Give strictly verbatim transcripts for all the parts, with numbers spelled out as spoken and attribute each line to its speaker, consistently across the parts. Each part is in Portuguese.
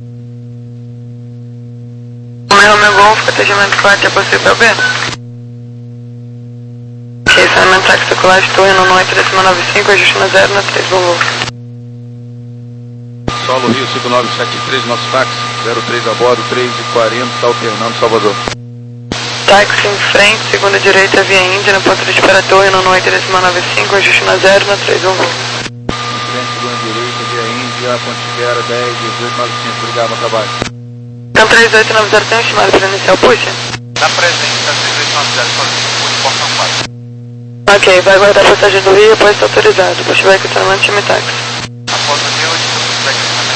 Speaker 1: Romeo Golf, atendimento quatro, é possível B? Ok, saneamento táxi circular, torre no oito décimo nove cinco, ajuste na zero na três, bom voo.
Speaker 2: Solo Rio cinco nove sete três, nosso táxi, zero três a bordo, três e quarenta, alternando Salvador.
Speaker 1: Táxi em frente, segunda direita, via Índia, no ponto de espera torre no oito décimo nove cinco, ajuste na zero na três, bom voo.
Speaker 2: Em frente, segunda direita, via Índia, ponto de espera dez, dezoito, nove cinco, obrigado, bom trabalho.
Speaker 1: Então três oito nove zero tem um estimado para iniciar o push?
Speaker 2: Na presente, tá três oito nove zero, push, portão quatro.
Speaker 1: Ok, vai aguardar a passagem do Rio, após está autorizado. Push vai questionamento, time táxi.
Speaker 2: Após o Rio, vai questionamento.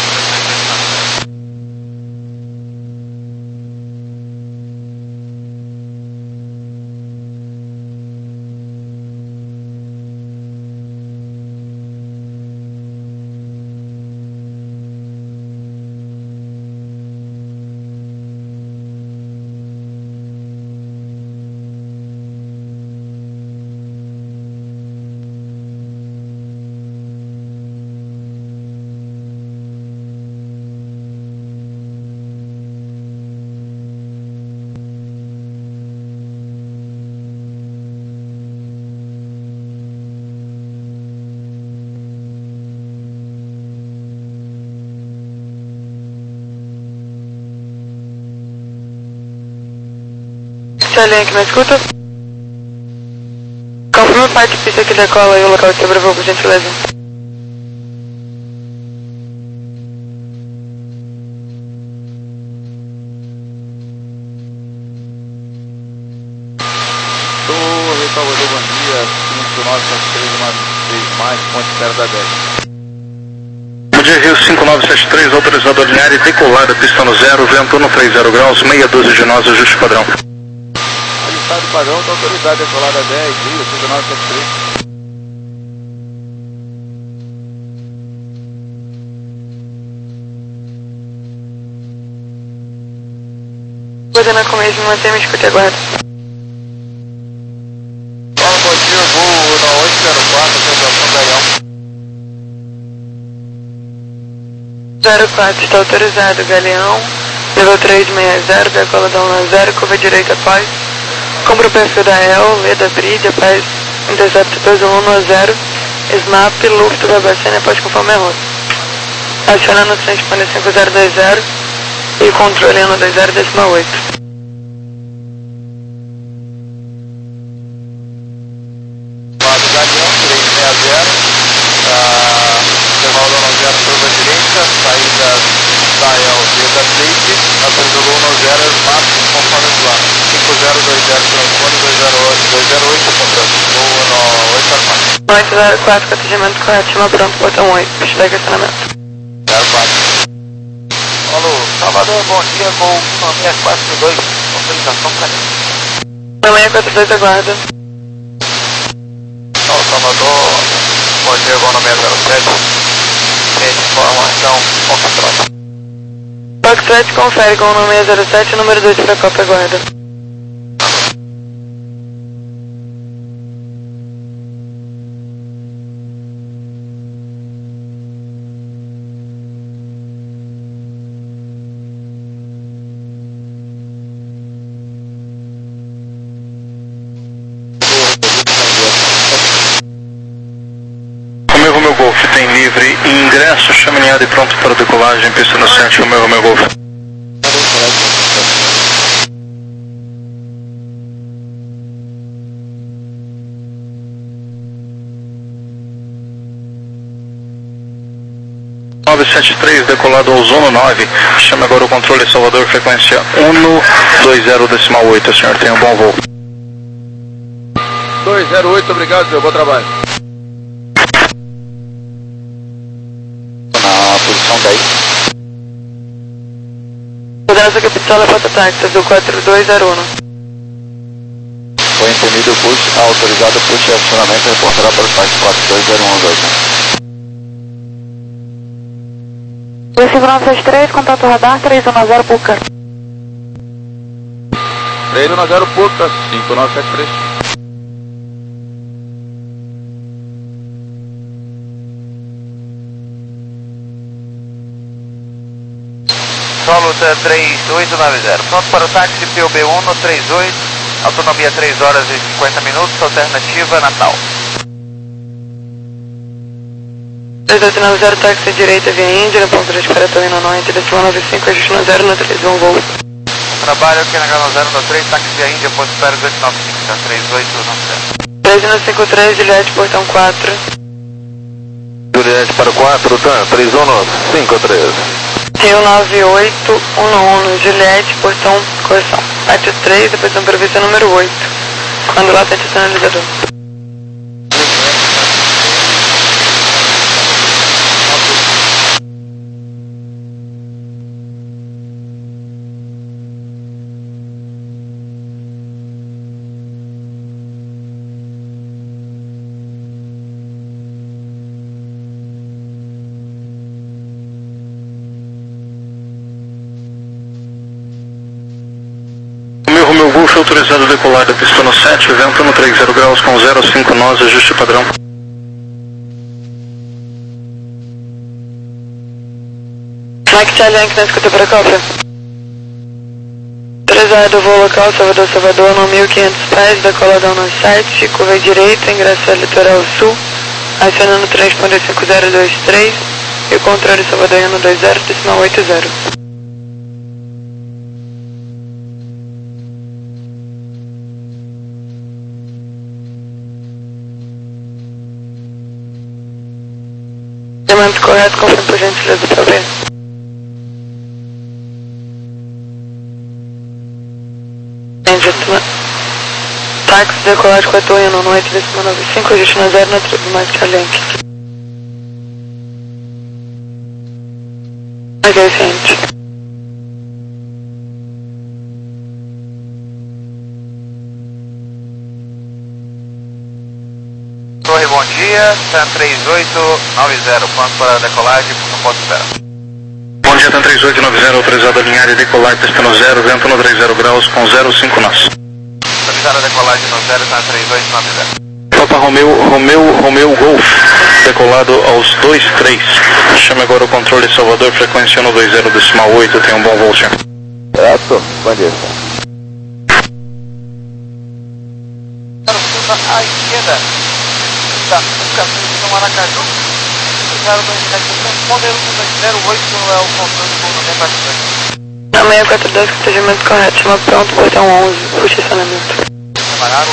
Speaker 1: Charlie, que me escuta? Confirma o pai de pista que decola e o local de sobrevoo, por gentileza.
Speaker 2: Torre Salvador, bom dia, cinco nove sete três, uma vez mais, ponte espera da dez.
Speaker 3: Bom dia, Rio cinco nove sete três, autorizado alinhar e decolada, pista no zero, vento no trinta graus, meia dúzia de nós, ajuste padrão.
Speaker 2: Ajustado padrão, está autorizado, decolada dez, Rio cinco nove sete três.
Speaker 1: Coordenar com mesmo, mantenha-me escute agora.
Speaker 2: Fala, bom dia, voo na oito zero quatro, apresentação Galeão.
Speaker 1: zero quatro, está autorizado, Galeão. Nível três seis zero, decola da um zero, curva direita após. Compra o perfil da E L, Leda Bridge, após Intercept dois um um zero, Snap, Luft, Babacena, após conforme a rota. Acionando o transponder cinco zero dois zero e controlando dois zero décimo oito.
Speaker 2: Lado Galeão, três seis zero, intervalo da um zero, curva direita, saída da E L, Leda Bridge, autorizou um zero, Snap, conforme o plano. cinco zero dois zero, transponder dois zero oito, contrato, voo no oito zero quatro.
Speaker 1: oito zero quatro, com atendimento correto, chama pronto, portão oito, pista de questionamento.
Speaker 2: zero quatro. Alô, Salvador, bom dia, voo um seis quatro dois, autorização para mim.
Speaker 1: seis quatro dois, aguarda.
Speaker 2: Alô, Salvador, bom dia, voo no seis zero sete, rede informação, Foxtrot.
Speaker 1: Foxtrot confere com o número seis zero sete, número dois para a Copa, aguarda.
Speaker 3: Romeo Golf tem livre ingresso, chaminhada e pronto para decolagem, pista no sete, Romeo Romeo Golf. nove sete três, decolado ao Zono nove, chame agora o controle Salvador, frequência um dois zero decimal oito, senhor, tenha um bom voo.
Speaker 2: dois zero oito, obrigado, meu bom trabalho. Na posição dez.
Speaker 1: Mudança capital para táxi do quatro dois zero um.
Speaker 2: Foi entendido o push, autorizado o push e acionamento, reportará para o táxi quatro dois zero um dois.
Speaker 1: cinco nove sete três, contato radar três um zero, Puca.
Speaker 2: três um zero, Puca, cinco nove sete três. solo três oito nove zero. Pronto para o táxi P O B um no três oito, autonomia três horas e cinquenta minutos, alternativa Natal.
Speaker 1: três oito nove zero, táxi direita via Índia, no ponto de espera Torino Norte, decima nove cinco, ajuste no zero no três um voo.
Speaker 2: Trabalho aqui na Gama zero no três, táxi via Índia, ponto de espera dois nove cinco, tá? três oito nove zero.
Speaker 1: três um cinco três, Juliette, portão quatro.
Speaker 2: Juliette para quatro, tá? três um cinco três.
Speaker 1: Rio nove oito um um, Juliette, portão, correção. Parte três, depois uma prevista número oito. Quando lá tem sinalizador.
Speaker 3: Romeu Golf autorizado a decolar da pista no sete, vento no trinta graus com zero cinco nós, ajuste padrão.
Speaker 1: Mike Charlie Yankee na escuta para a Copa. Autorizado voo local Salvador Salvador no mil e quinhentos pés, decoladão no sete, curva direita, ingresso ao litoral sul, acionando transponder cinco zero dois três e o controle Salvadoriano dois zero, decimal oito zero. Elemento correto, confirme por gentileza para ver. Táxi decolagem com a Torino Norte, decima nove cinco, ajuste no zero na tribo Mike Charlie Yankee. Ok, ciente.
Speaker 2: Torre, bom dia, TAM três oito nove zero, pronto para a decolagem, não posso esperar.
Speaker 3: Bom dia, TAM três oito nove zero, autorizado a alinhar e decolar, pista no zero, vento no trinta graus com zero cinco nós.
Speaker 2: Autorizado a decolagem no zero, TAM três oito nove zero.
Speaker 3: Papa Romeu, Romeu, Romeu Golf, decolado aos dois três. Chame agora o controle Salvador, frequência no dois zero decimal oito, tenha um bom voo, senhor.
Speaker 2: Certo, bom dia. À esquerda, está no caminho do Maracaju, zero dois sete, modelo zero oito é o controle do movimento bastante.
Speaker 1: Na seis quatro dois, que atendimento correto, chama pronto, portão onze, puxa estacionamento.
Speaker 2: Separaram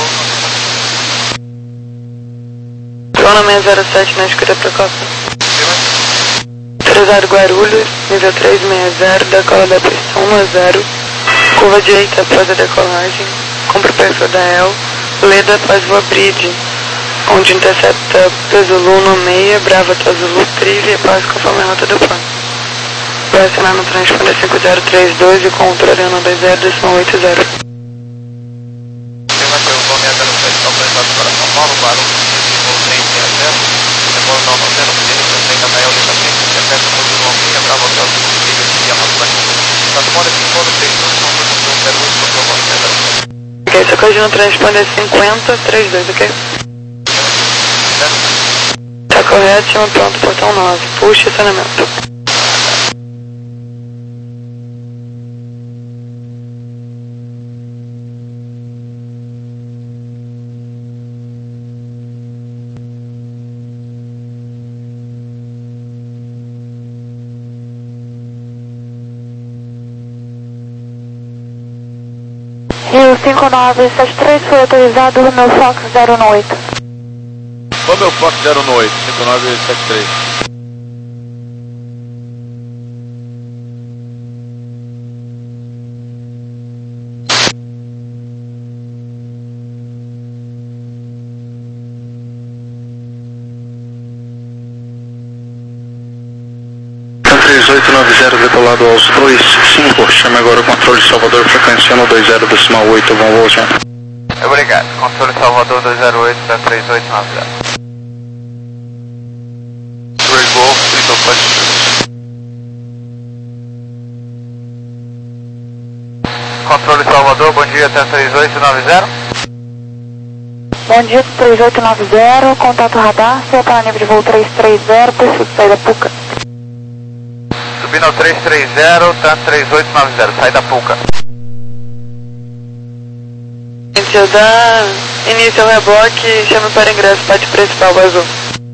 Speaker 1: Drona seis zero sete na escuta para Copa. Autorizado Guarulhos, nível três seis zero, decola da pista um a zero, curva direita após a decolagem, compra o perfil da E L, Leda após voa bridge, onde intercepta Zulu no meia, Brava Zulu trilha após conforme a rota do plano. Vai assinar no transponder cinco zero três dois e controle no dois zero decimal oito zero. Ok, só corrige no transponder cinquenta trinta e dois, ok? Tá correto, chama pronto, portão nove, puxa estacionamento.
Speaker 4: Rio cinco nove sete três foi autorizado o meu Fox zero oito.
Speaker 2: O meu Fox zero oito, cinco nove sete três.
Speaker 3: três oito nove zero, decolado aos dois cinco, chame agora o controle Salvador, frequência no dois zero decimal oito, bom voo, senhor.
Speaker 2: Obrigado, controle Salvador dois zero oito, três oito nove zero. Three Golf, Triple Punch. Controle Salvador, bom dia, três oito nove zero.
Speaker 4: Bom dia, três oito nove zero, contato radar, C para nível de voo três três zero, perfil de saída Puca.
Speaker 2: Subindo Terminal três três zero, trans três oito nove zero, sai da Puca.
Speaker 1: Gente, dá início ao reboque, chame para ingresso, pátio principal, azul.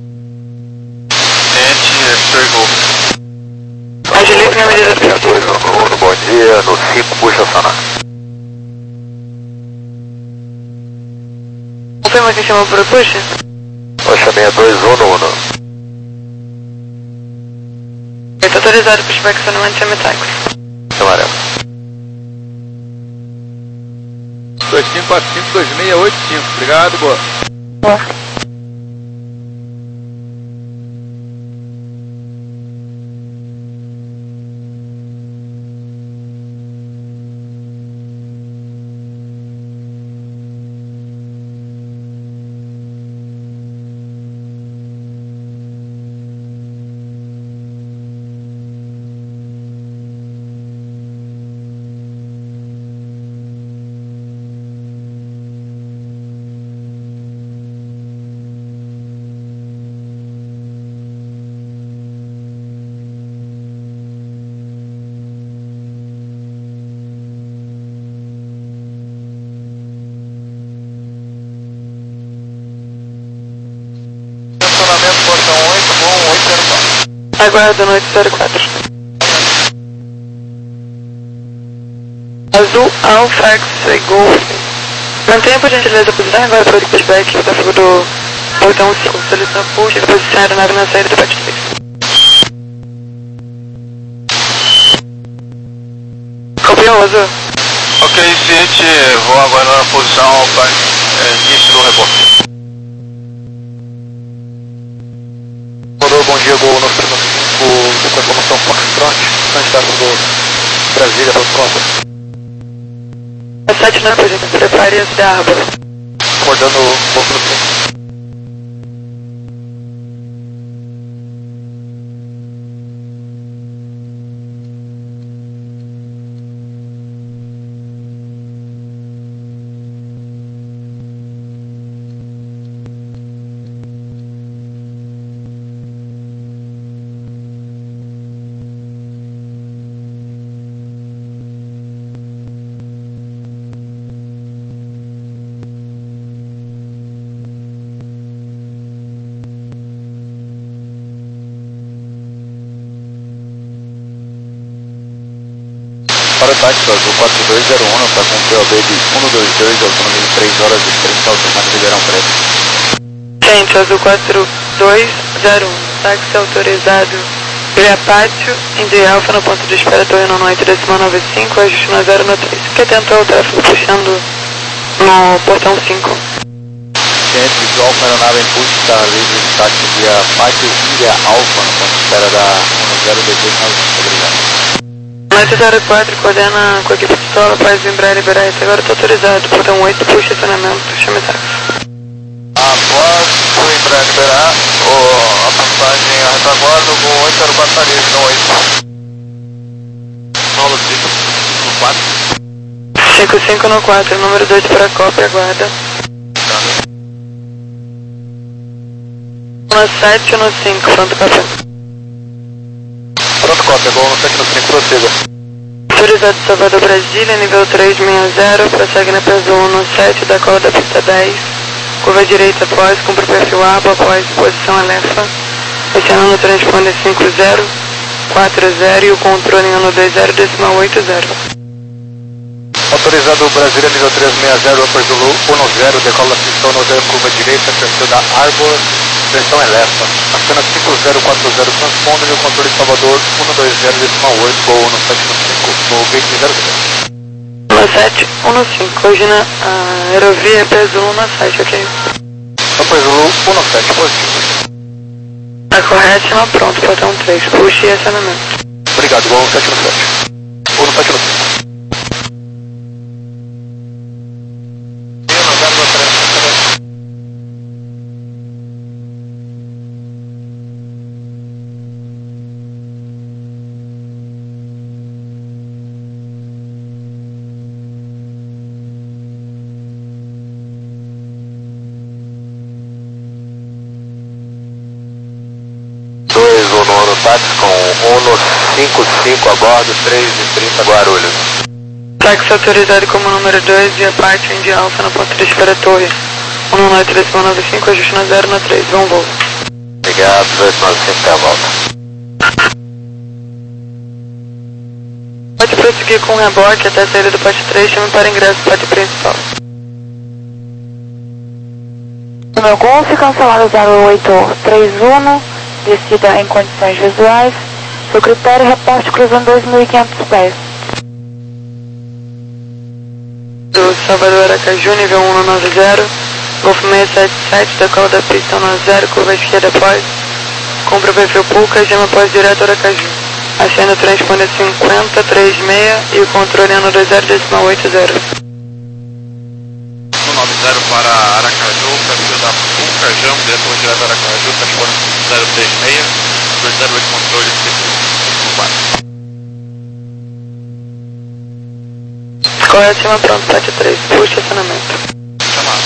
Speaker 2: Gente, Victor Golf.
Speaker 1: Agilize minha medida do
Speaker 2: dois um, bom dia, no cinco, puxa acionar.
Speaker 1: Confirma quem chamou para o push?
Speaker 2: Puxa meia dois um no um.
Speaker 1: Está autorizado para o inspecionamento de semitáxi.
Speaker 2: Amarelo.
Speaker 5: dois cinco quatro cinco dois seis oito cinco, obrigado, boa.
Speaker 1: Boa. Aguardo no oito zero quatro. Azul, Alfa, X, Golf. Mantenha por gentileza a posição agora para o pushback da fuga do portão cinco. Solicita push e posicionar a nave na saída do pátio três. Copiou, Azul?
Speaker 2: Ok, City, vou aguardar na posição para é, início do rebote. Rodou, bom dia, Gol, nós temos cinco, com a informação Foxtrot, candidato do Brasília para o próximo.
Speaker 1: A sete na posição, prepare-se da árvore.
Speaker 2: Acordando o pouco do tempo. Para o táxi, Azul quatro dois zero um, está com P O B de um dois dois, autonomia de três horas e trinta, automático Ribeirão Preto.
Speaker 1: Gente, Azul quatro dois zero um, táxi autorizado via pátio, Indy Alfa no ponto de espera, Torre no oito décimo nove cinco, ajuste no zero no três. Que tentou o tráfego puxando no portão cinco.
Speaker 2: Gente, Indy Alfa, aeronave em push, está livre de táxi via pátio, Indy Alfa no ponto de espera da um zero dezoito nove cinco, obrigado.
Speaker 1: oito zero quatro, coordena com a equipe de solo, faz vibrar e liberar isso. Agora está autorizado, portão oito, puxa estacionamento, chame táxi.
Speaker 2: Após o vibrar e liberar, o, a passagem a retaguarda, o oito zero quatro está livre no oito. Solo cinco no quatro.
Speaker 1: cinco cinco no quatro, número dois para a cópia, aguarda. No sete no cinco, pronto café.
Speaker 2: Pronto, cópia, Gol no sete no cinco, prossiga.
Speaker 1: Autorizado Salvador Brasília, nível três seis zero, prossegue na P S um no sete da cola da pista dez. Curva direita após, cumpre o perfil A, após, posição alerta. Acionando o transponder cinco zero quatro zero e o controle no dois zero decimal oito zero.
Speaker 2: Autorizado Brasília, nível três seis zero, Upper Zulu, um zero, decola pistão no zero, curva direita, perfil da Arbor, pressão alerta. Aciona cinco zero quatro zero, transponder e o controle Salvador, um dois zero decimal oito, Gol no sete no cinco, no gate zero zero.
Speaker 1: No sete um no cinco, hoje na a aerovia P S um no sete, ok?
Speaker 2: Upper Zulu, um sete, positivo.
Speaker 1: A correção pronto, portão três, puxe e acionamento.
Speaker 2: Obrigado, Gol no sete no sete. um no sete no cinco. dois um Uno táxi com Uno cinco cinco a bordo, três e trinta Guarulhos.
Speaker 1: Táxi autorizado como número dois e Apache Indy Alpha na ponta de espera torre. Uno nove três nove cinco, ajuste na zero na três, bom voo.
Speaker 2: Obrigado, dois nove cinco, tá a volta.
Speaker 1: Pode prosseguir com o reboque até a saída do poste três, chame para ingresso do poste principal.
Speaker 4: Número Golf, cancelado zero oito três um, descida em condições visuais. Seu critério, reporte cruzando dois mil e quinhentos pés.
Speaker 1: Do Salvador Aracaju, nível um nove zero, Golf seiscentos e setenta e sete, decola da pista nove zero, curva esquerda após, compra o perfil Pulca, gema após direto Aracaju. Acendo o transponder cinquenta três seis e o controle ano dois zero decimal oito zero.
Speaker 2: nove zero para Aracaju, perfil da Pulca, Jam, diretor direto Aracaju, transponder zero três seis, dois zero oito, controle cinco quatro.
Speaker 1: Correto, cima pronto, sete três, puxa estacionamento.
Speaker 2: Chamado.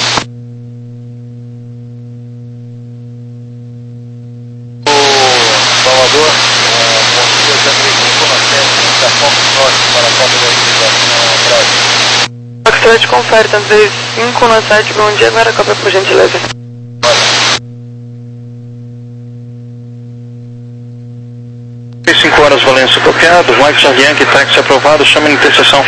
Speaker 2: O Salvador, bom dia, Zé três cinco nove sete, da Fox Norte para a Copa da Cidade, Brasil.
Speaker 1: Foxtrot confere, tanto três cinco no site, bom dia, agora cópia por gentileza.
Speaker 3: cinco horas, Valência copiado, Mike Yankee, táxi aprovado, chame na interseção.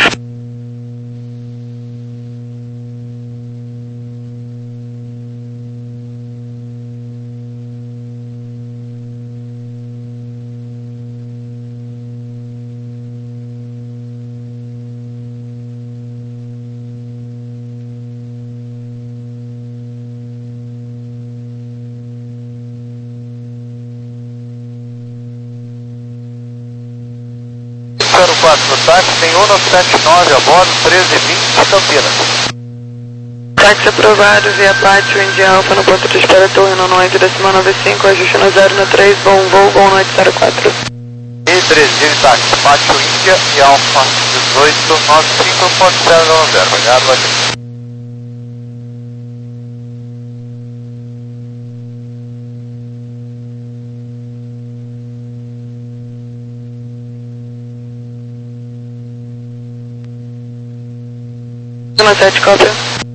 Speaker 2: zero quatro no táxi, tem Uno setenta e nove a bordo, treze e vinte, Campinas.
Speaker 1: Táxi aprovado, via Pátio, Indy Alpha no ponto de espera torre, no oito decimal nove cinco, ajuste no zero na três, bom voo, bom noite zero quatro.
Speaker 2: E treze, táxi, Pátio Índia e Alfa dezoito nove cinco, ponto zero zero, obrigado, Valdir.
Speaker 1: sete, cópia.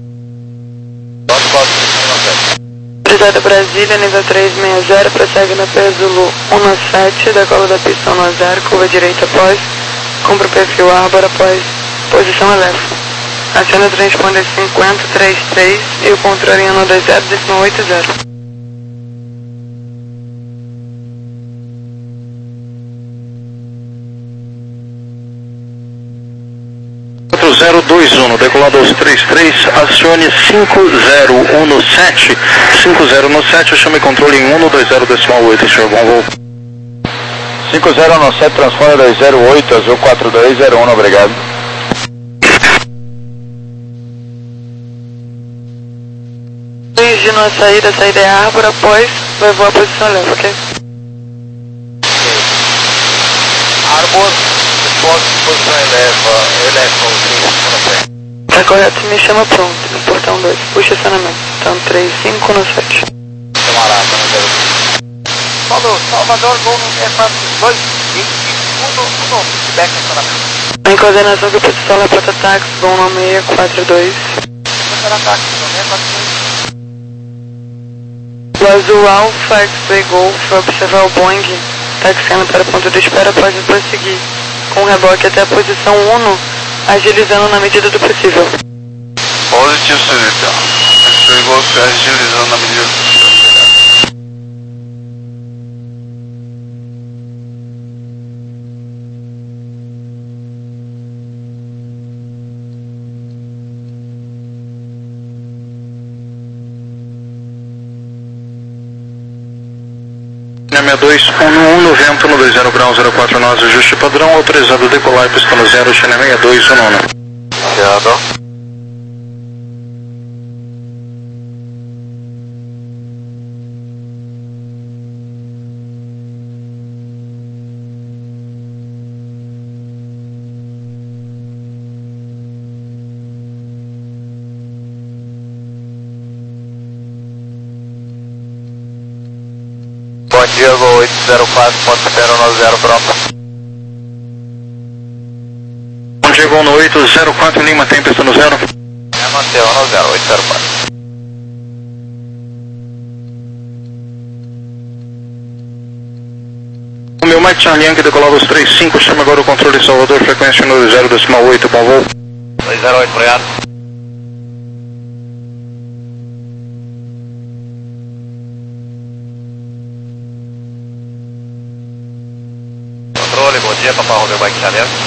Speaker 1: Autorizado Brasília, nível três seis zero, prossegue na P Zulu sete, decola da pista um zero, curva direita após, cumpre o perfil Árbor após, posição elétrica. Aciona o transponder cinquenta três três e o controle ano dois zero decimal oito zero.
Speaker 3: zero dois um, decolado aos trinta e três, acione cinco zero um sete, cinco zero um sete, chame controle em um dois zero decimal oito, senhor, bom voo.
Speaker 2: cinco zero um sete, transponder dois zero oito, azul quatro dois zero um, obrigado.
Speaker 1: Corrigindo a saída, a saída é Árbor após, vai voar a posição elétrica, ok?
Speaker 2: Árbor, posição eleva, eleva o três,
Speaker 1: Tá correto, me chama pronto, no portão dois, puxa estacionamento, então três cinco no sete.
Speaker 2: Camarada, Salvador, Salvador, gol no quatro dois, vinte, um, um, back estacionamento.
Speaker 1: Em coordenação do pessoal da Prota Táxi, bom no seis quatro dois.
Speaker 2: Será táxi, seis quatro dois.
Speaker 1: O azul Alpha X-Ray Golf vai observar o Boeing taxiando para o ponto de espera, pode prosseguir com o reboque até a posição um, agilizando na medida do possível.
Speaker 2: Positivo, senhorita. X-Ray Golf agilizando na medida do possível.
Speaker 3: sessenta e dois, um um no vento no dois zero grau zero quatro nós, ajuste padrão, autorizado decolar, pista no zero, China sessenta e dois, um nono.
Speaker 2: Obrigado. Bom Diego oito zero quatro ponto zero nove zero, pronto.
Speaker 3: Bom Diego no oito zero quatro, Lima, tem pista no zero.
Speaker 2: É, mantém no zero, oito zero quatro.
Speaker 3: O meu Mike Charlie Yankee decolava os três cinco, chama agora o controle de Salvador, frequência no zero decimal oito, bom voo.
Speaker 2: dois zero oito, obrigado. Controle, bom dia, Papa Romeo Mike Charlie Yankee.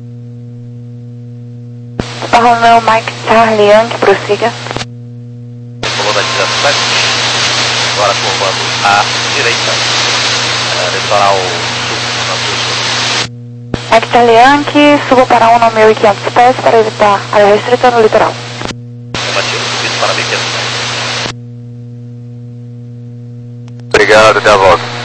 Speaker 4: Papa Romeo Mike Charlie Yankee, prossiga.
Speaker 2: Comando dezessete, agora comando à direita, é, litoral sul, na sul.
Speaker 4: Mike Charlie Yankee, suba para um mil e quinhentos pés para evitar área restrita no litoral.
Speaker 2: Negativo, subido para mil e quinhentos pés. Obrigado, até a volta.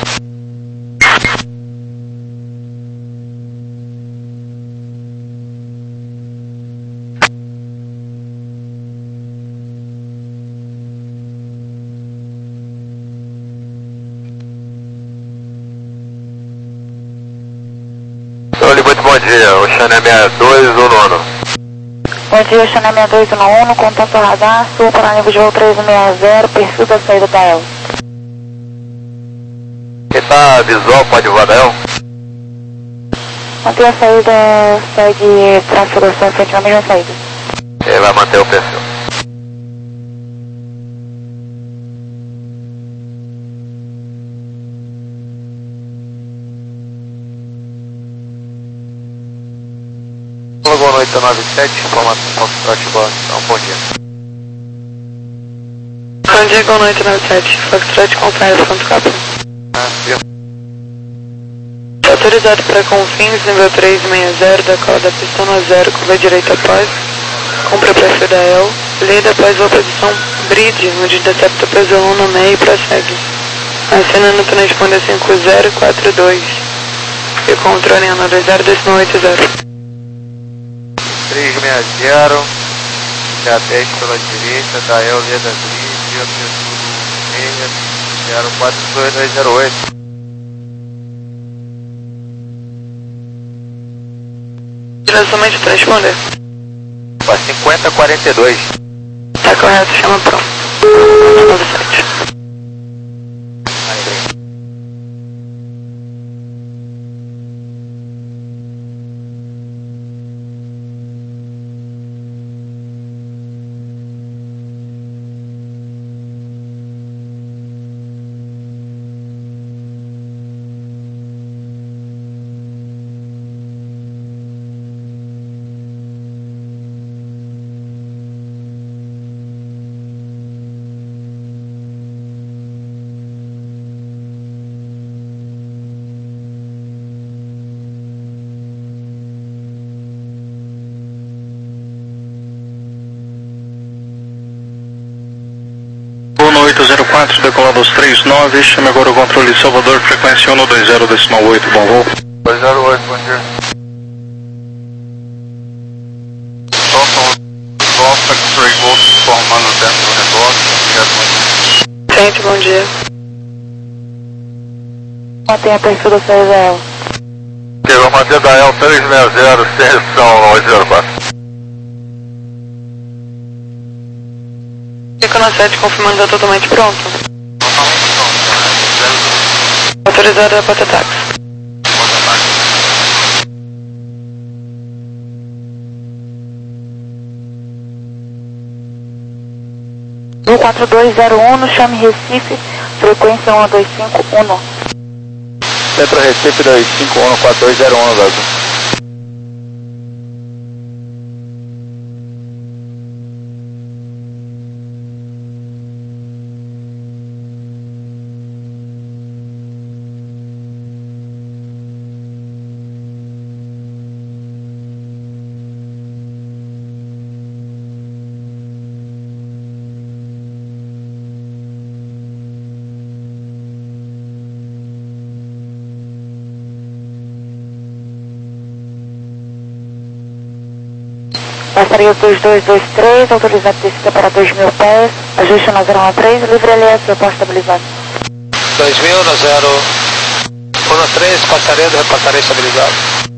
Speaker 2: Muito bom dia, o Xané sessenta e dois, o nono.
Speaker 4: Bom dia, Xané sessenta e dois, no um, contato radar, sul para nível de voo três seis zero, perfil da saída da E L.
Speaker 2: Quem tá visual pode voar da E L?
Speaker 4: Manter a saída, segue tráfego à frente na mesma saída.
Speaker 2: Ele vai manter o perfil. Boa noite, nove sete, informação Foxtrot, então, bom dia.
Speaker 1: Bom dia, boa noite, nove sete, Foxtrot, confere, ponto capa.
Speaker 2: Ah, viu?
Speaker 1: Autorizado para Confins, nível três seis zero, decola da pista no zero, curva direita após, cumpre o perfil da E L, lida após a posição bridge, onde detecta o peso um no meio e prossegue. Acena no transponder cinco zero quatro dois, e controle no dois zero decimal oito zero.
Speaker 2: três seis zero, já dez pela direita, da E L, lida bridge, seis zero quatro dois dois zero oito.
Speaker 1: Direçãomente transponder.
Speaker 2: Para cinquenta quarenta e dois.
Speaker 1: Tá correto, chama pronto. nove sete.
Speaker 3: oito zero quatro, decolado aos três nove, chame agora o controle de Salvador, frequência um no dois zero decimal oito, bom voo.
Speaker 2: dois zero oito, bom dia. Soltam os Volta X-Ray Golf formando dentro do negócio.
Speaker 1: Gente, bom dia.
Speaker 4: Mantenha a perfil da saída da E L.
Speaker 2: Ok, vou manter da E L três seis zero, sem restrição oito zero quatro.
Speaker 1: Fica na sete, confirmando que está totalmente pronto.
Speaker 2: Totalmente pronto, né?
Speaker 1: Autorizado a porta táxi.
Speaker 4: um quatro dois zero um, chame Recife, frequência um dois cinco um.
Speaker 2: Centro Recife dois cinco um quatro dois zero um, Brasil.
Speaker 4: Passaria dois dois dois três, autorizado descida para dois mil pés, ajuste na zero um três, livre L S, aposto estabilizado.
Speaker 2: dois mil no zero um três, passaredo, repassarei estabilizado.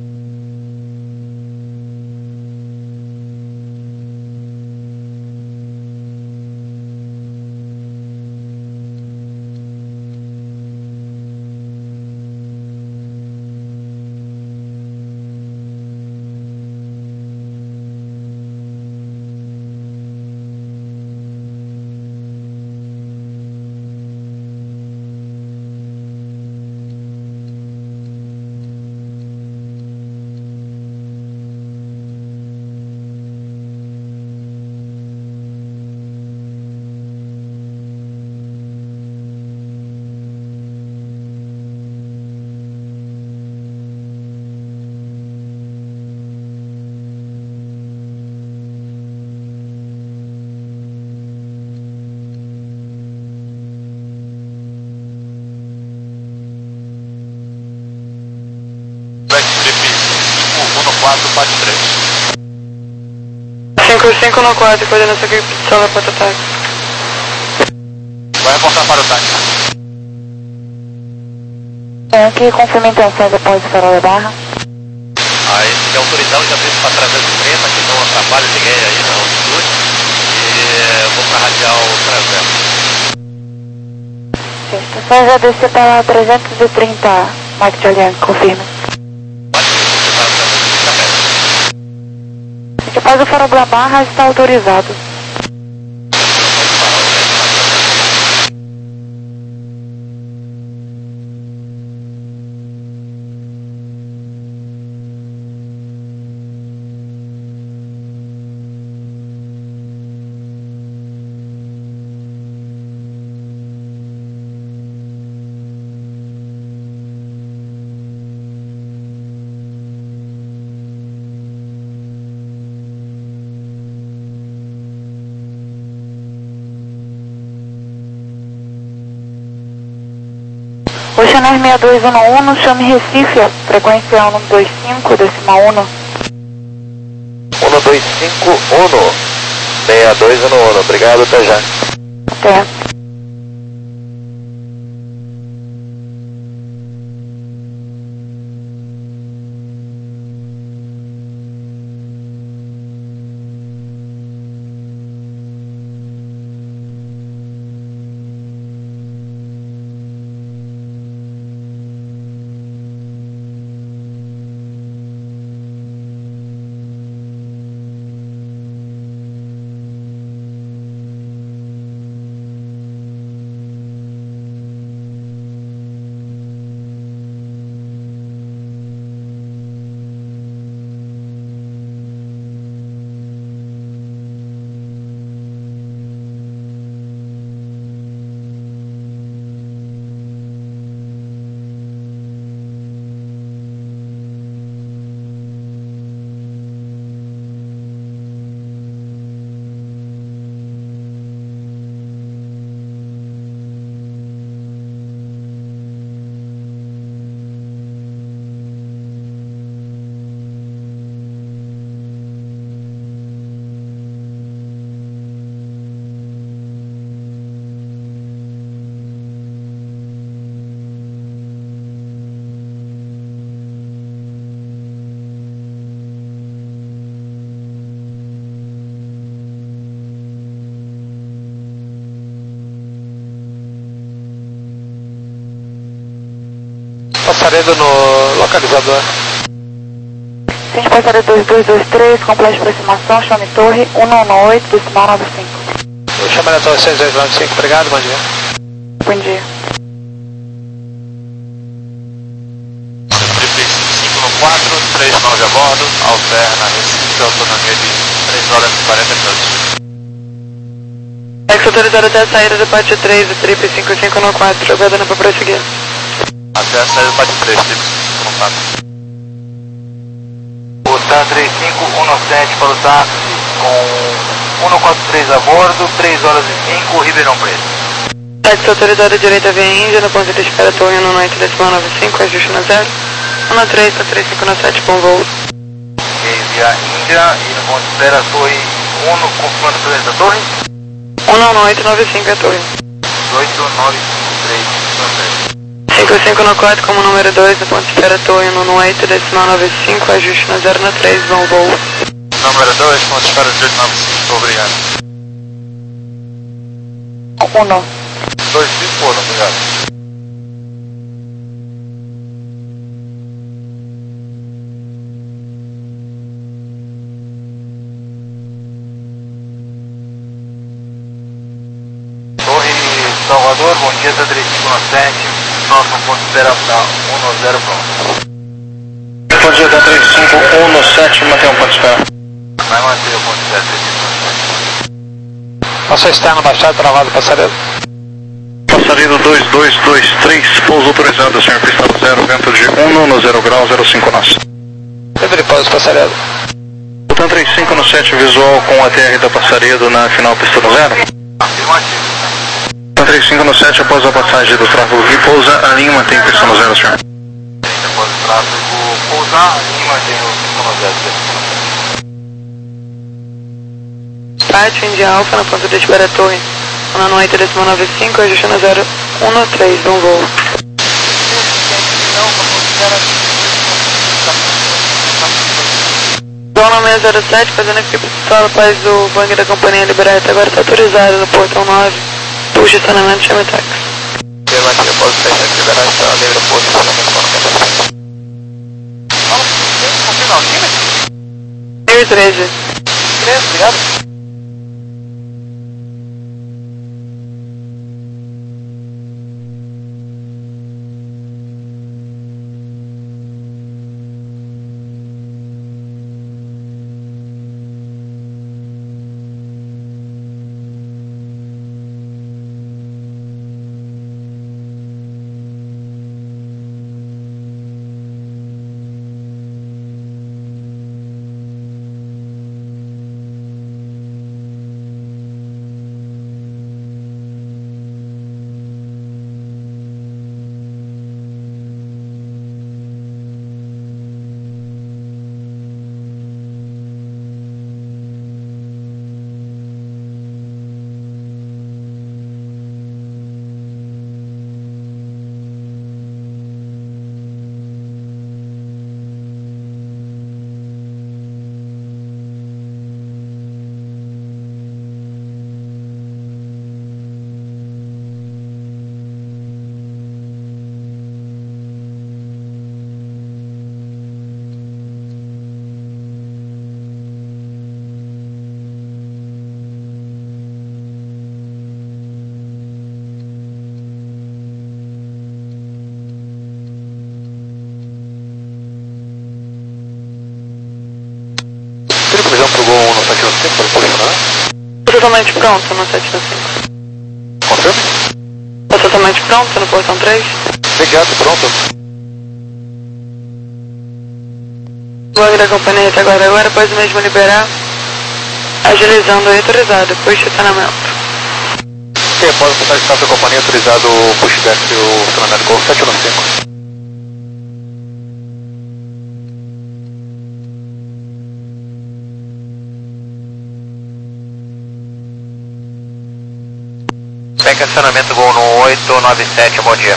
Speaker 2: quatro, quatro três.
Speaker 1: cinco cinco no quatro, coordenação equipe de sala para o táxi.
Speaker 2: Vai reportar para o táxi.
Speaker 4: Tem aqui, confirma a intenção depois do farol da barra.
Speaker 2: Aí, se autorizar, já vejo para trezentos e trinta, que não atrapalha ninguém aí na altitude. E eu vou para radial trezentos.
Speaker 4: Sim, estação já desceu para trezentos e trinta, Mike Julian, confirma. Depois do farol da barra está autorizado. Oceanar seis dois um um, chame Recife, frequência um dois cinco, decimal um.
Speaker 2: um dois cinco um, seis dois um um, obrigado, até já.
Speaker 4: Até.
Speaker 2: Passaredo no localizador.
Speaker 4: Sim, passaredo dois dois dois três, complexo de aproximação, chame torre um um oito, decimal nove cinco.
Speaker 2: Vou chamar a torre seis dois nove cinco, obrigado, bom dia.
Speaker 4: Bom dia.
Speaker 2: Triple cinco no quatro, três nove a bordo, alterna Recife, autonomia de três horas e quarenta minutos.
Speaker 1: É que autorizado até a saída do pátio três, o Triple cinco cinco no quatro, aguardando para prosseguir.
Speaker 2: Até a saída do pátio três, Triple cinco no quatro. O TAN três cinco um sete para o táxi, com um quatro três a bordo, três horas e cinco, Ribeirão Preto.
Speaker 1: Táxi autorizado direita via Índia, no ponto de espera torre um oito, decimal nove cinco, ajuste na zero. um três, três cinco sete, bom voo.
Speaker 2: Ok, via Índia e no ponto de espera torre um, confirmando a presença da torre.
Speaker 1: um oito nove cinco é a torre.
Speaker 2: oito nove cinco três,
Speaker 1: cinco cinco no quatro como número dois, no ponto de espera torre no oito, decimal nove cinco, ajuste no zero no três, bom voo.
Speaker 2: Número dois, ponto de espera três nove cinco, obrigado.
Speaker 4: um.
Speaker 2: dois cinco, obrigado. Salvador, bom dia, tá três cinco sete, próximo ponto de espera tá um zero pronto.
Speaker 3: Bom dia, tá três cinco um sete, mantém o ponto de espera.
Speaker 2: Vai manter o ponto de espera três cinco sete.
Speaker 5: Nossa externa baixada, travado, passaredo.
Speaker 3: Passaredo dois dois dois três, pouso autorizado, senhor pista zero, vento de um no zero grau, zero cinco nós.
Speaker 5: Livre pouso, passaredo.
Speaker 3: Botão três cinco no sete, visual com a T R da Passaredo na final pista zero.
Speaker 2: Afirmativo.
Speaker 3: três cinco no sete, após a passagem do tráfego repousa, a linha mantém pista no zero, senhor.
Speaker 2: Após o tráfego pousar, a linha mantém o pista no zero.
Speaker 1: Pátio India Alfa na ponta de espera torre, no oito, decimal nove cinco, ajuste no zero um no três, bom voo. Voo no seis zero sete, fazendo aqui pro solo, após o banco da companhia liberar até agora está autorizado no portão nove. Puxa estacionamento, chame táxi.
Speaker 2: Afirmativo, eu posso fechar aqui, liberar essa livre posto, estacionamento com noventa. Fala, confirma o time?
Speaker 1: mil e treze.
Speaker 2: treze, obrigado. Previsão pro gol um no sete no cinco, para posicionar.
Speaker 1: Totalmente pronto no sete cinco.
Speaker 2: Confirme.
Speaker 1: Está totalmente pronto no portão três.
Speaker 2: Obrigado, pronto.
Speaker 1: O banco da companhia até agora, agora após o mesmo liberar, agilizando o autorizado, puxa estacionamento.
Speaker 2: Ok, após o estar da companhia autorizado o pushback do estacionamento gol sete no cinco. Pega acionamento gol no oito nove sete, bom dia.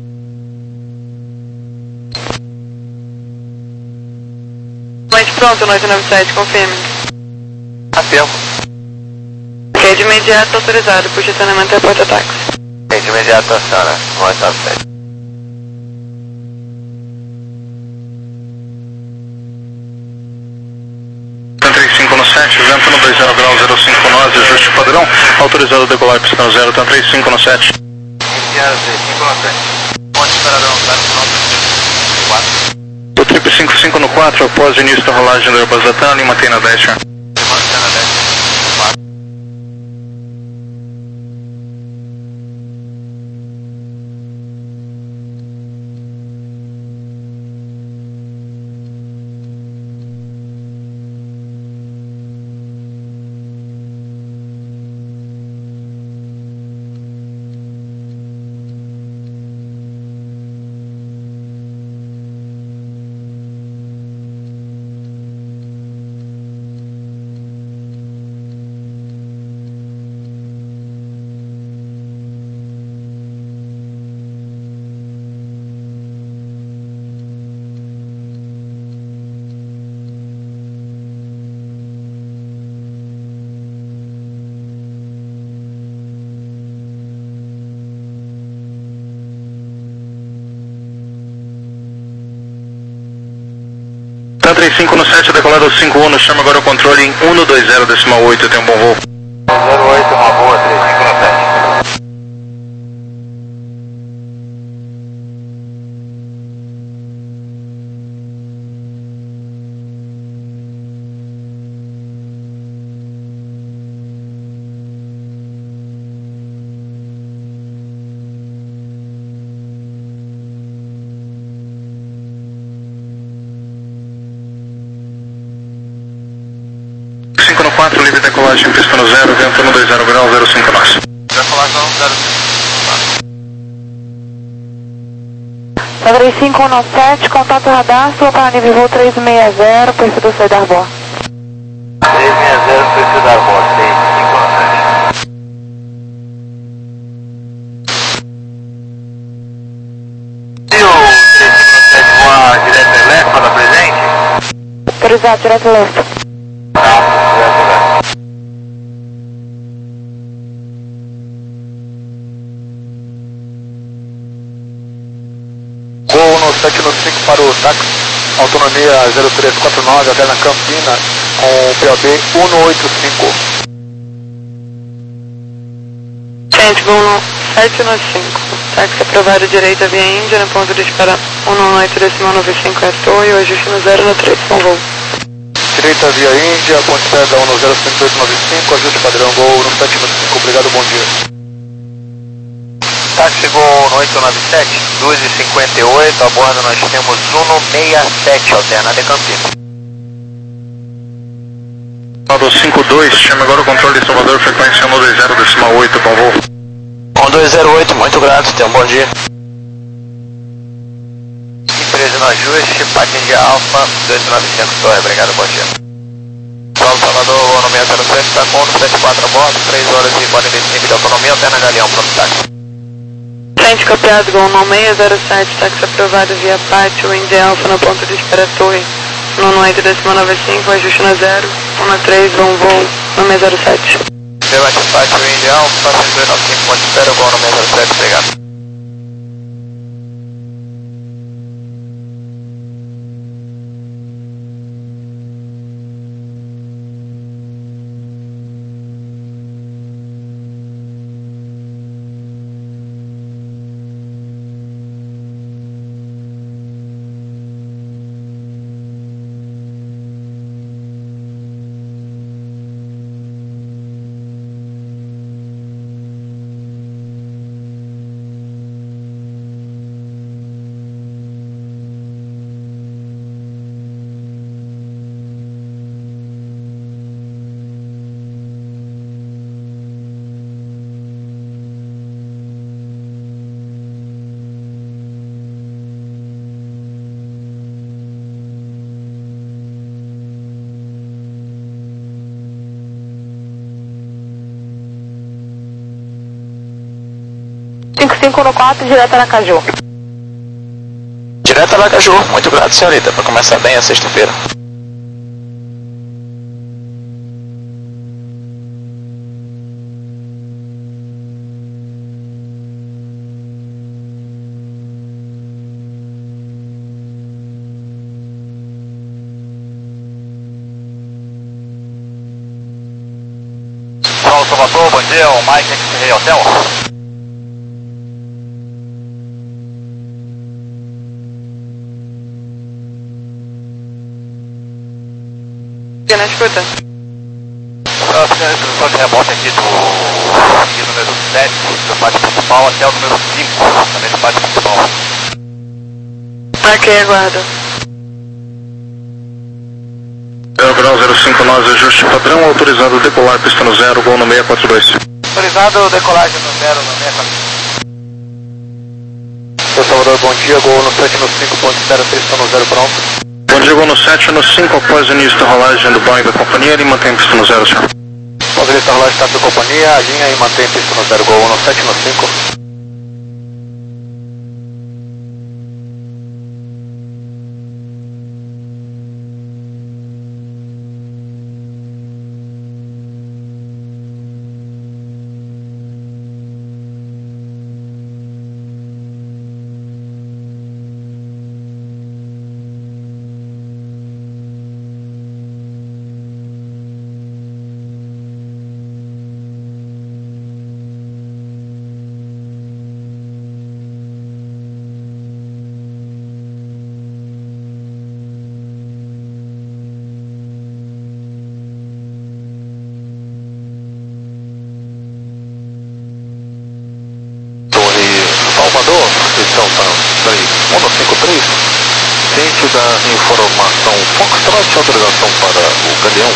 Speaker 1: Totalmente pronto no oito nove sete, confirme.
Speaker 2: Afirmo.
Speaker 1: Ok, de imediato autorizado, puxa estacionamento e a porta táxi.
Speaker 2: Ok, de imediato aciona no oito nove sete.
Speaker 3: três cinco no sete, vento no dois zero grau, zero cinco nós, ajuste padrão, autorizado a decolar pista no zero, tá três cinco no sete.
Speaker 2: Iniciar três cinco no sete. Ponte esperadão, quatro.
Speaker 3: O trip cinco cinco no quatro, após o início da rolagem do Airbus Latam, e mantém na dez, senhor.
Speaker 2: Mantém na dez.
Speaker 3: cinco no sete, decolado cinco um, chama agora o controle em um dois zero decimal oito, tem um bom voo.
Speaker 2: zero oito, uma boa, três cinco no sete.
Speaker 3: cinco no quatro, livre decolagem, pista no zero, vento no dois zero grau, zero cinco nós.
Speaker 2: Decolagem zero
Speaker 4: três cinco um sete, contato radar, sua para nível voo três seis zero, perfil do Cedar Bor.
Speaker 2: três seis zero, perfil da Arbor, três cinco no sete. E o três cinco no sete voa direto a leste para presente?
Speaker 4: Autorizado, direto leste.
Speaker 2: Não, direto a leste. Gol no sete no cinco para o táxi, autonomia zero três quatro nove, até na Campina, com P O B um oito cinco.
Speaker 1: Gente, voo no sete no cinco. Táxi aprovado direita via Índia, no ponto de espera um oito decimal nove cinco é Toei, o ajuste no zero no três, bom voo.
Speaker 2: Direita via Índia, ponte de espera um zero cinco oito nove cinco, ajuste padrão Gol no sete no cinco, obrigado, bom dia. Táxi Gol no oito nove sete, duas e cinquenta e oito, a bordo nós temos um seis sete, alterna de Campinas.
Speaker 3: Saldo cinco dois, chama agora o controle de Salvador, frequência um dois zero decimal oito, bom voo.
Speaker 2: um dois zero oito, muito grato, tenha um bom dia. Empresa no ajuste, Pátio India Alfa, dois nove cinco, Torre, obrigado, bom dia. Salve Salvador, no seis zero sete, está com um sete quatro a bordo, três horas e quarenta e cinco de autonomia, alterna Galeão, pronto, táxi.
Speaker 1: Frente copiado, Gol no seis zero sete, táxi aprovado via Pátio India Alfa, no ponto de espera Torre, um oito decimal nove cinco, ajuste no zero, um três, bom voo, no seis zero sete.
Speaker 2: Debate Pátio India Alfa, dois nove cinco, ponto de espera, Gol no seis zero sete, obrigado.
Speaker 4: cinco cinco no quatro, direto a Aracaju.
Speaker 2: Direto a Aracaju, muito grato, senhorita, para começar bem a sexta-feira. Paulo Salvador, bom dia, o Mike X-Ray Hotel.
Speaker 1: Na escuta.
Speaker 2: Nós temos instrução de rebote aqui do, aqui do número sete, do pátio principal, até o número cinco, também do pátio principal.
Speaker 1: Ok, aguardo.
Speaker 3: zero grau zero cinco nós, ajuste padrão, autorizado decolar, pista no zero, Gol no seis quatro dois.
Speaker 2: Autorizado decolagem no zero, no seis quatro dois. Seu Salvador, bom dia, Gol no sete no cinco, ponto zero três, está no zero pronto.
Speaker 3: Bom dia, Gol no sete no cinco, após o início da rolagem do Boeing da companhia, ele mantém pista no zero, senhor.
Speaker 2: Após o início da rolagem está da companhia, alinha e mantém pista no zero, Gol no sete no cinco. remetente da informação Foxtrot, autorização para o Galeão.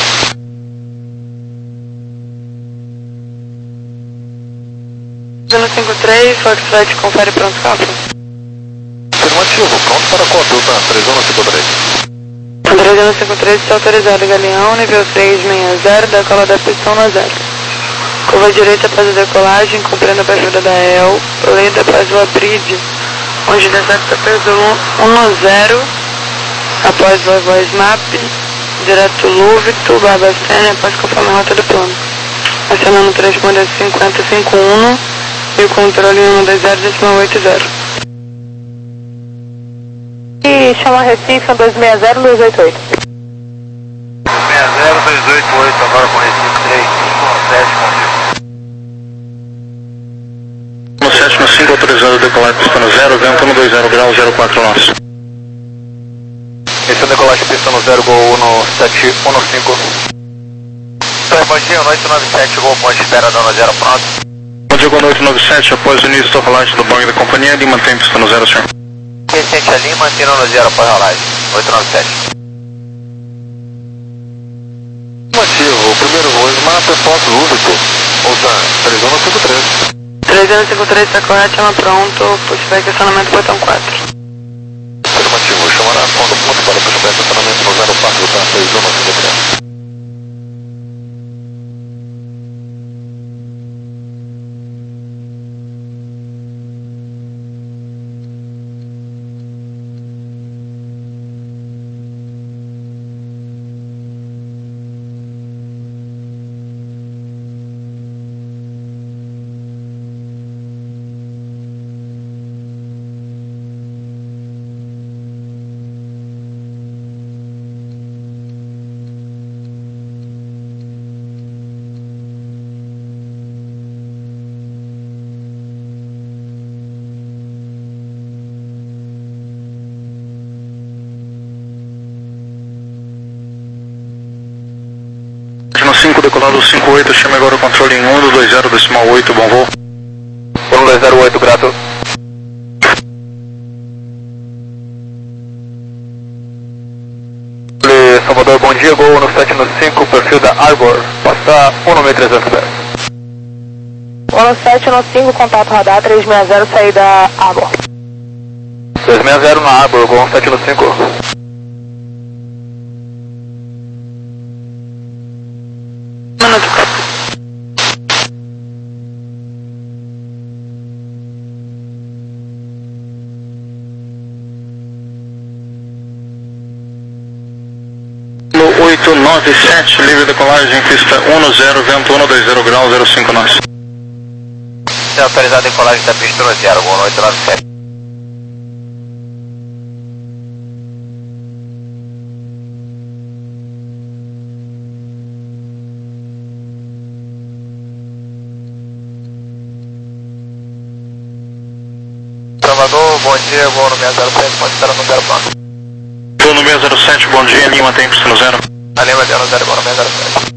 Speaker 1: zero cinco três, Foxtrot, confere pronto, capa.
Speaker 2: Afirmativo, pronto para conduta, três um cinco três.
Speaker 1: três um cinco três, está autorizado, Galeão, nível três seis zero, decola da pista um zero. Curva direita após a decolagem, cumprindo a perfil da E L, lenta após o abride, onde detecta peso um zero, após o voice map, direto Lúvito, Barbacena, após conforme a rota do plano. Acionando transponder cinquenta cinquenta e um e o controle um dois zero oito zero.
Speaker 4: E chama Recife, um dois seis zero dois oito oito.
Speaker 2: seis zero dois oito oito, agora com Recife três cinco sete, confirma.
Speaker 3: No sete no cinco, autorizado decolar pista no zero, vento um dois zero grau, zero quatro nosso.
Speaker 2: Esse é o decolagem pista no zero, gol um sete um cinco. Bom dia, noite nove sete, gol ponte espera dando zero pronto.
Speaker 3: Bom dia, boa noite nove sete, após o início da rolagem do banco da companhia, ele mantém pista no zero, senhor.
Speaker 2: Recente ali, mantendo no zero após a rolagem, oito nove sete. Motivo, o primeiro voo mapa é Fox Lúvito, ouça três um cinco três.
Speaker 1: três um cinco três, está correto, chama pronto, pushback acionamento botão quatro.
Speaker 2: Afirmativo, chamará ponto ponto para pushback acionamento no zero quatro, tá? três um cinco três.
Speaker 3: No cinco, decolado cinco oito, chame agora o controle em um dois zero decimal oito, bom voo.
Speaker 2: um dois zero oito, grato. Salvador, bom dia, gol no sete no cinco, perfil da Arbor, passar um no meio trezentos pés.
Speaker 4: um sete no cinco, contato radar três seis zero, saída Arbor.
Speaker 2: três seis zero na Arbor, gol um sete no cinco.
Speaker 1: Minuto, capa.
Speaker 3: No oito nove sete, livre decolagem, pista um zero, vento um dois zero grau, zero cinco nós.
Speaker 2: É autorizado a decolagem da pista no zero, gol oito nove sete. Salvador, bom dia, voo no seis zero sete, pode estar no zero pronto.
Speaker 3: Voo no seis zero sete, bom dia, Lima tem pista no zero.
Speaker 2: A Lima tem no zero, voo no seis zero sete.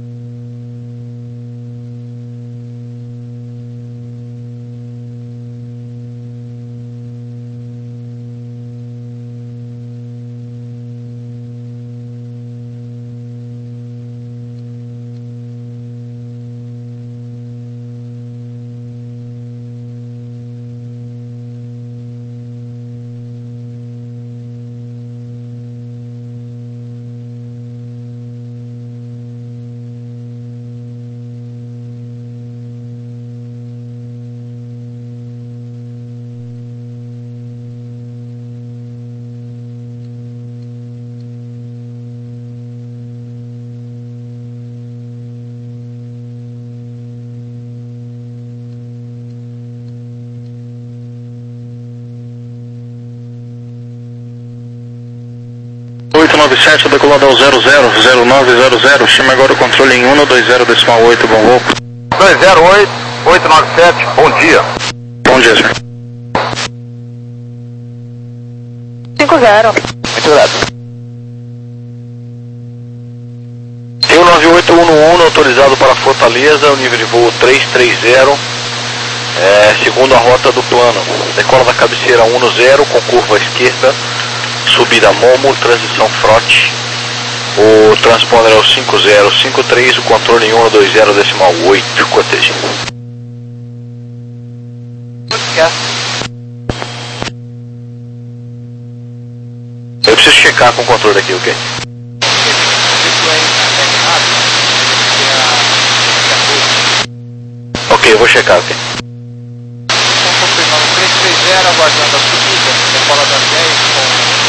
Speaker 3: oito nove sete, decolado ao zero zero zero nove zero zero, chame agora o controle em um dois zero decimal oito, bom voo.
Speaker 2: dois zero oito, oito nove sete, bom dia.
Speaker 3: Bom dia, senhor.
Speaker 4: cinco zero.
Speaker 2: Muito grato.
Speaker 3: Rio nove oito um um, autorizado para Fortaleza, o nível de voo três três zero, é, segundo a rota do plano. Decola da cabeceira um zero com curva à esquerda, subida Momo, transição Frota. O transponder é o cinco zero cinco três, o controle em um dois zero decimal oito, cortesia. Eu preciso checar com o controle aqui, ok? Ok, eu vou checar, ok?
Speaker 2: Então, confirmando três três zero, aguardando a subida, decola da dez com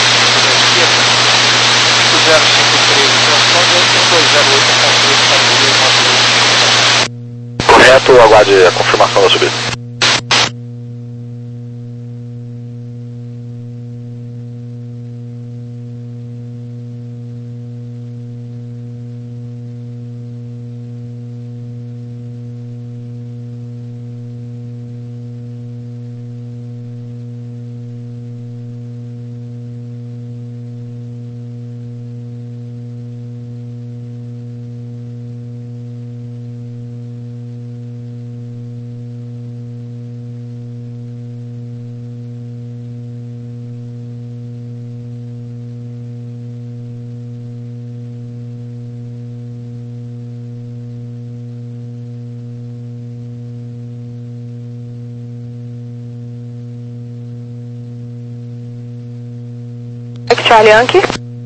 Speaker 2: cinco zero cinco três, transponder um dois zero oito, controle para o
Speaker 3: Correto, aguarde a confirmação da subida.
Speaker 4: Charlie Yankee.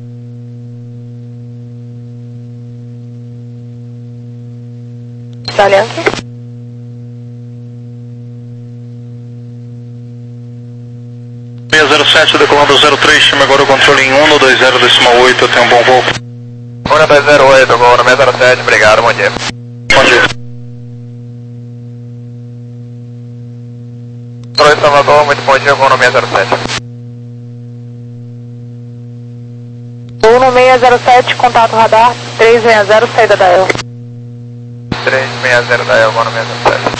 Speaker 4: Charlie Yankee.
Speaker 3: seis zero sete, decolando zero três, chama agora o controle em um dois zero decimal oito, tenha um bom voo.
Speaker 2: um dois zero oito, voo no seis zero sete, obrigado, bom dia.
Speaker 3: Bom dia.
Speaker 2: Oi, Salvador, muito bom dia, voo no seis zero sete.
Speaker 4: Voo no seis zero sete, contato radar três seis zero, saída da El.
Speaker 2: três seis zero da El, voo no seis zero sete.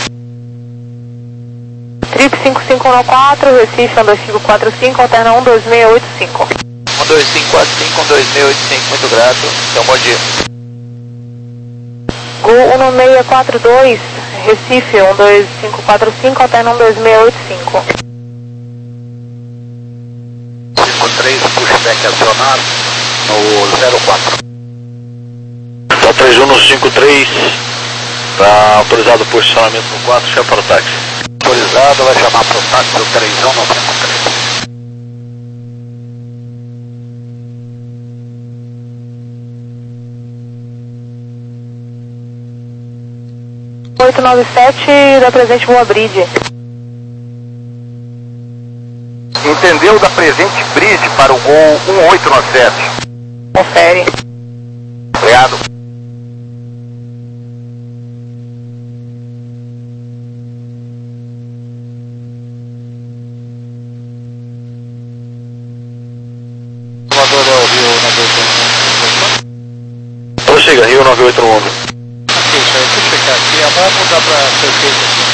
Speaker 4: Trip cinco cinco um quatro, Recife um dois cinco quatro cinco, alterna um dois seis oito cinco.
Speaker 2: um dois cinco quatro cinco, um dois seis oito cinco, muito grato, então bom dia.
Speaker 4: Gol um seis quatro dois, Recife um dois cinco quatro cinco, alterna um dois seis oito cinco.
Speaker 2: cinco três, pushback acionado no zero quatro.
Speaker 3: Tá três um no cinco três, tá autorizado o posicionamento no quatro, chama para o táxi.
Speaker 2: Autorizado, vai chamar para o táxi do três um no cinco três.
Speaker 4: oito nove sete, da presente Boa Bridge.
Speaker 2: Entendeu da presente bridge para o gol um oito nove sete.
Speaker 4: Confere.
Speaker 2: Obrigado. Salvador é o Rio nove oito um.
Speaker 3: Prossiga, Rio nove oito um.
Speaker 2: Ok, deixa eu checar aqui. A mão dá para ser feita aqui.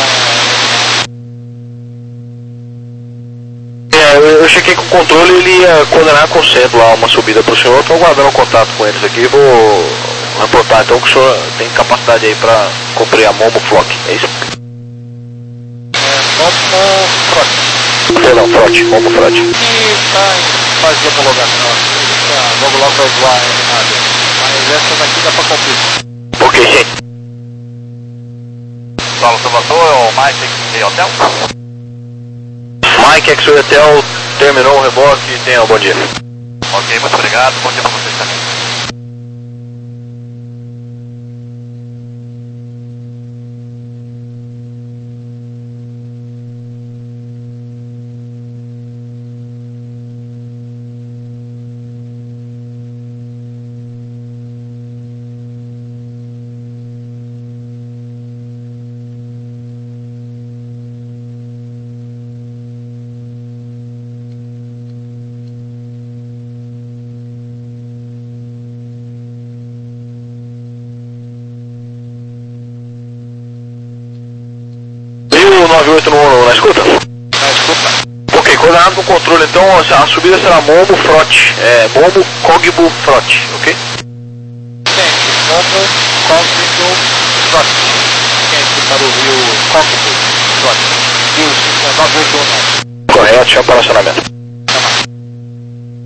Speaker 3: É, eu, eu chequei com o controle, ele ia coordenar com o centro lá uma subida para o senhor. Estou aguardando o contato com eles aqui. Vou reportar então que o senhor tem capacidade aí para cumprir a Momo Flock. É isso?
Speaker 2: É, Momo Frota.
Speaker 3: Perdão, Frot, Momo Frot.
Speaker 2: E está em fase de homologação. Tá, logo logo vai voar a nave. Mas essa daqui dá para cumprir.
Speaker 3: Ok, sim.
Speaker 2: Paulo Salvador, o Mike aqui hotel.
Speaker 3: Mike, X-Ray Hotel, terminou o reboque, tenha um bom dia.
Speaker 2: Ok, muito obrigado. Bom dia para vocês também.
Speaker 3: nove oito um na escuta?
Speaker 2: Na escuta.
Speaker 3: Ok, coordenado com o controle, então a subida será Momo Frot, é Momo Cogbo Frot, ok?
Speaker 2: Gente, Momo Cogbo Frot. Gente, para o Rio Cogbo Frot. Rio nove oito um.
Speaker 3: Correto, chama para acionamento.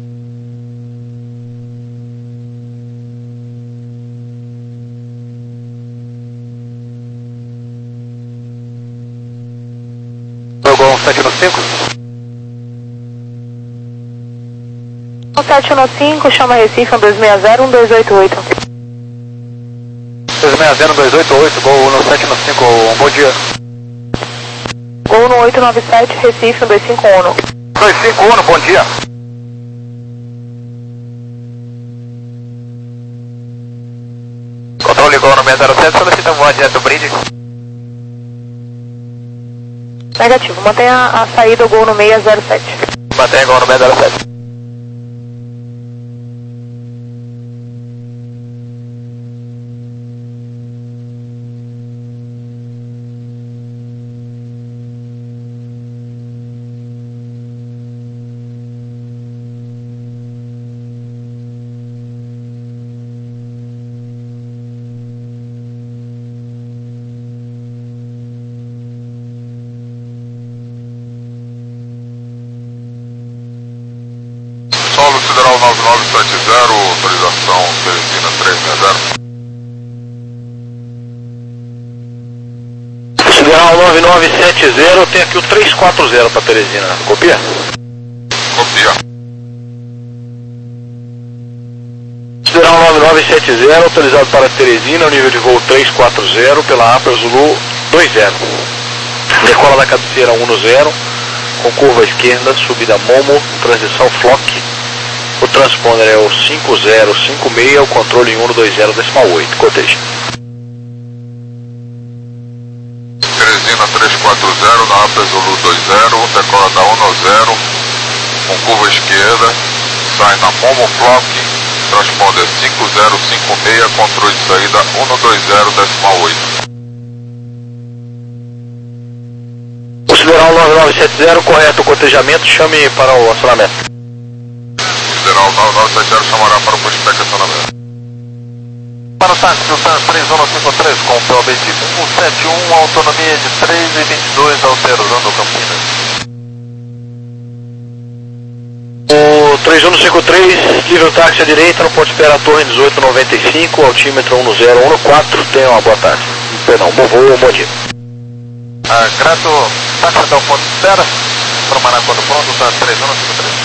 Speaker 2: sete um cinco.
Speaker 4: um sete um cinco, chama Recife, um dois seis zero, um dois oito oito.
Speaker 2: dois seis zero, um dois oito oito, Gol um sete um cinco, um bom dia.
Speaker 4: Gol no oito nove sete, Recife, um dois cinco um.
Speaker 2: dois cinco um, bom dia. Controle Gol no seis zero sete, solicita voar direto do bridge.
Speaker 4: Negativo, mantenha a saída Gol no seis zero sete.
Speaker 2: Mantenha Gol no seis zero sete.
Speaker 6: Solo Sideral nove nove sete zero, autorização Teresina três seis zero.
Speaker 3: Sideral nove nove sete zero, tem aqui o três quatro zero para Teresina. Copia?
Speaker 6: Copia.
Speaker 3: Sideral nove nove sete zero, autorizado para Teresina, nível de voo três quatro zero, pela Upper Zulu dois zero. Decola da cabeceira um no zero, com curva à esquerda, subida Momo, transição Flock. O transponder é o cinco zero cinco seis, o controle em um dois zero decimal oito. Coteja.
Speaker 6: Teresina três quatro zero, na Upper Zulu dois zero, decola da um no zero, com curva esquerda, sai na Momo Flock, transponder cinco zero cinco seis, controle de saída um dois zero decimal oito.
Speaker 3: Sideral nove nove sete zero, correto o cotejamento, chame para o acionamento.
Speaker 6: Sideral nove nove sete zero chamará para o pushback acionamento.
Speaker 2: Para o táxi, o TAN três um cinco três com o seu objetivo um sete um, autonomia de três e vinte e dois, alterando Campinas.
Speaker 3: O três um cinco três, livre o táxi à direita, no ponto de espera Torre dezoito noventa e cinco, altímetro um zero um quatro, tenha uma boa tarde. Perdão, bom voo, bom dia.
Speaker 2: Ah, grato, táxi até o ponto de espera, informar quando pronto, TAN três um cinco três.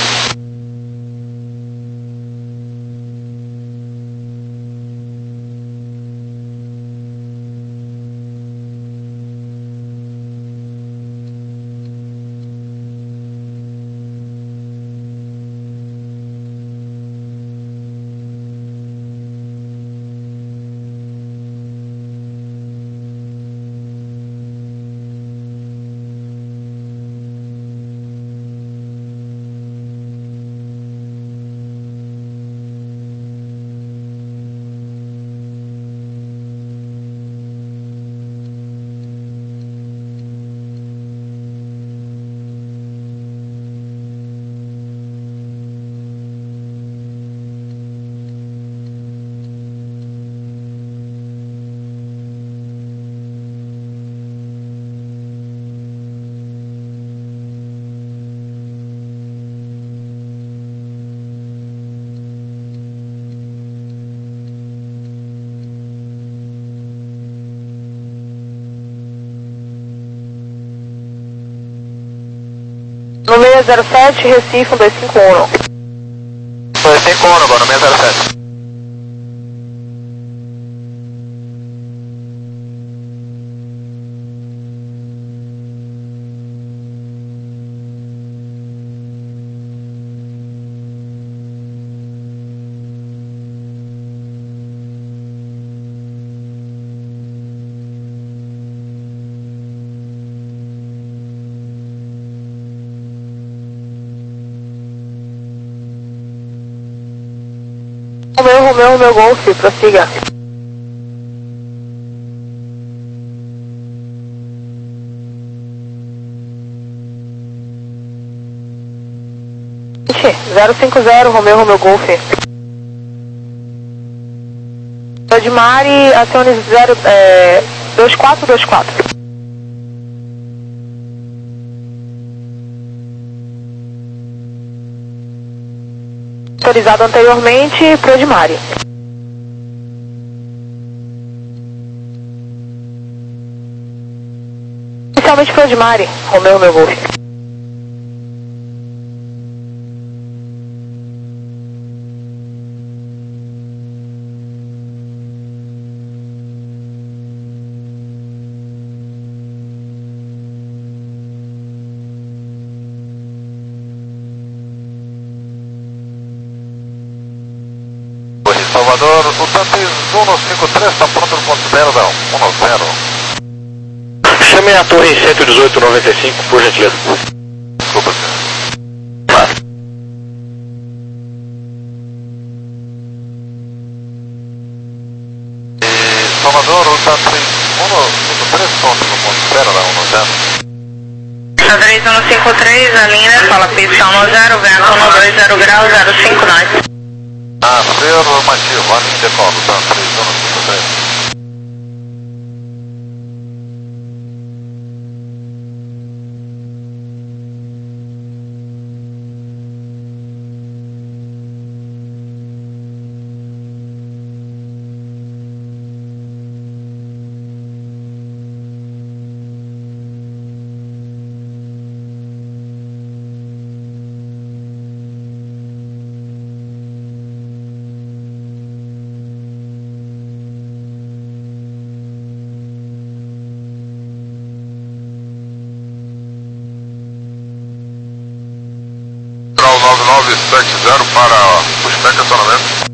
Speaker 4: No seis zero sete, Recife, um dois cinco um.
Speaker 2: dois cinco um agora, no seis zero sete.
Speaker 4: Romeu, Romeu, meu Golf, prossiga. zero cinco zero, Romeu, Romeu Golf. Edmari, acione zero, é, dois quatro dois quatro. Autorizado anteriormente, pro Edmari. Inicialmente pro Edmari, Romeu, Romeu Golf.
Speaker 2: Salvador, o Tantas um cinco três está pronto no ponto zero da um zero.
Speaker 3: Chame a torre cento e dezoito noventa e cinco, por gentileza.
Speaker 2: Desculpa, senhor. E Salvador, o Tantas um cinco três pronto no ponto zero da um zero.
Speaker 1: três um cinco três, a linha fala pista um zero, vento um dois zero grau, zero cinco nove.
Speaker 2: Afirmativo, a linha decolo, tá? três um cinco três.
Speaker 6: nove nove sete zero para pushback acionamento.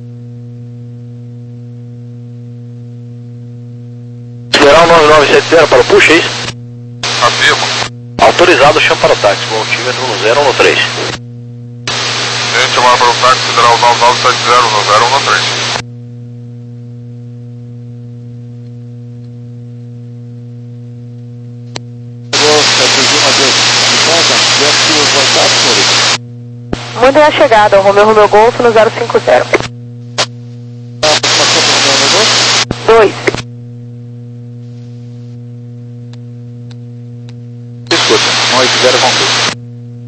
Speaker 3: Federal nove nove sete zero para o push, é isso?
Speaker 6: Afirmo.
Speaker 3: Autorizado, chama para o táxi, bom altímetro no zero um três.
Speaker 6: Gente, chamar para o táxi Federal nove nove sete zero no zero um três.
Speaker 4: Mudem a chegada, Romeu Romeu Golf no zero cinco zero. dois.
Speaker 5: Escuta, um oito zero concluído.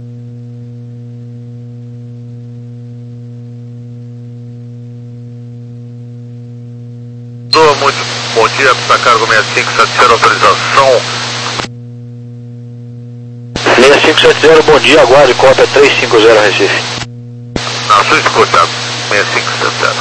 Speaker 2: Muito bom dia, pista cargo seis cinco sete zero, autorização.
Speaker 3: seis cinco sete zero, bom dia, aguarde, cópia três cinco zero Recife.
Speaker 2: Na sua escuta, seis cinco sete zero.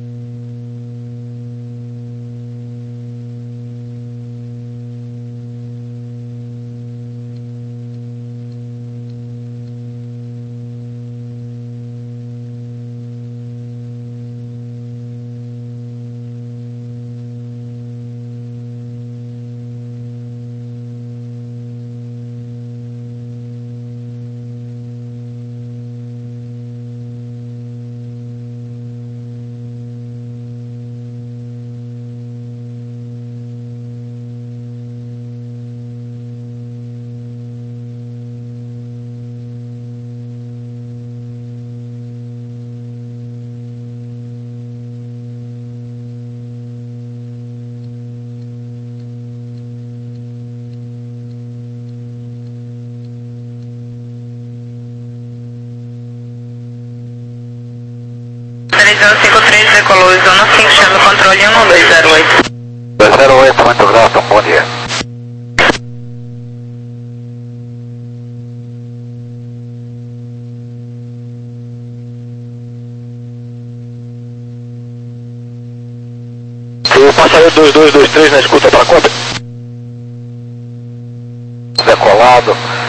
Speaker 1: três um cinco três, decolou zona cinco, chama o controle um dois zero oito.
Speaker 2: dois zero oito, muito grato, bom dia.
Speaker 3: O passageiro dois dois dois três na escuta para a cópia.
Speaker 2: Decolado.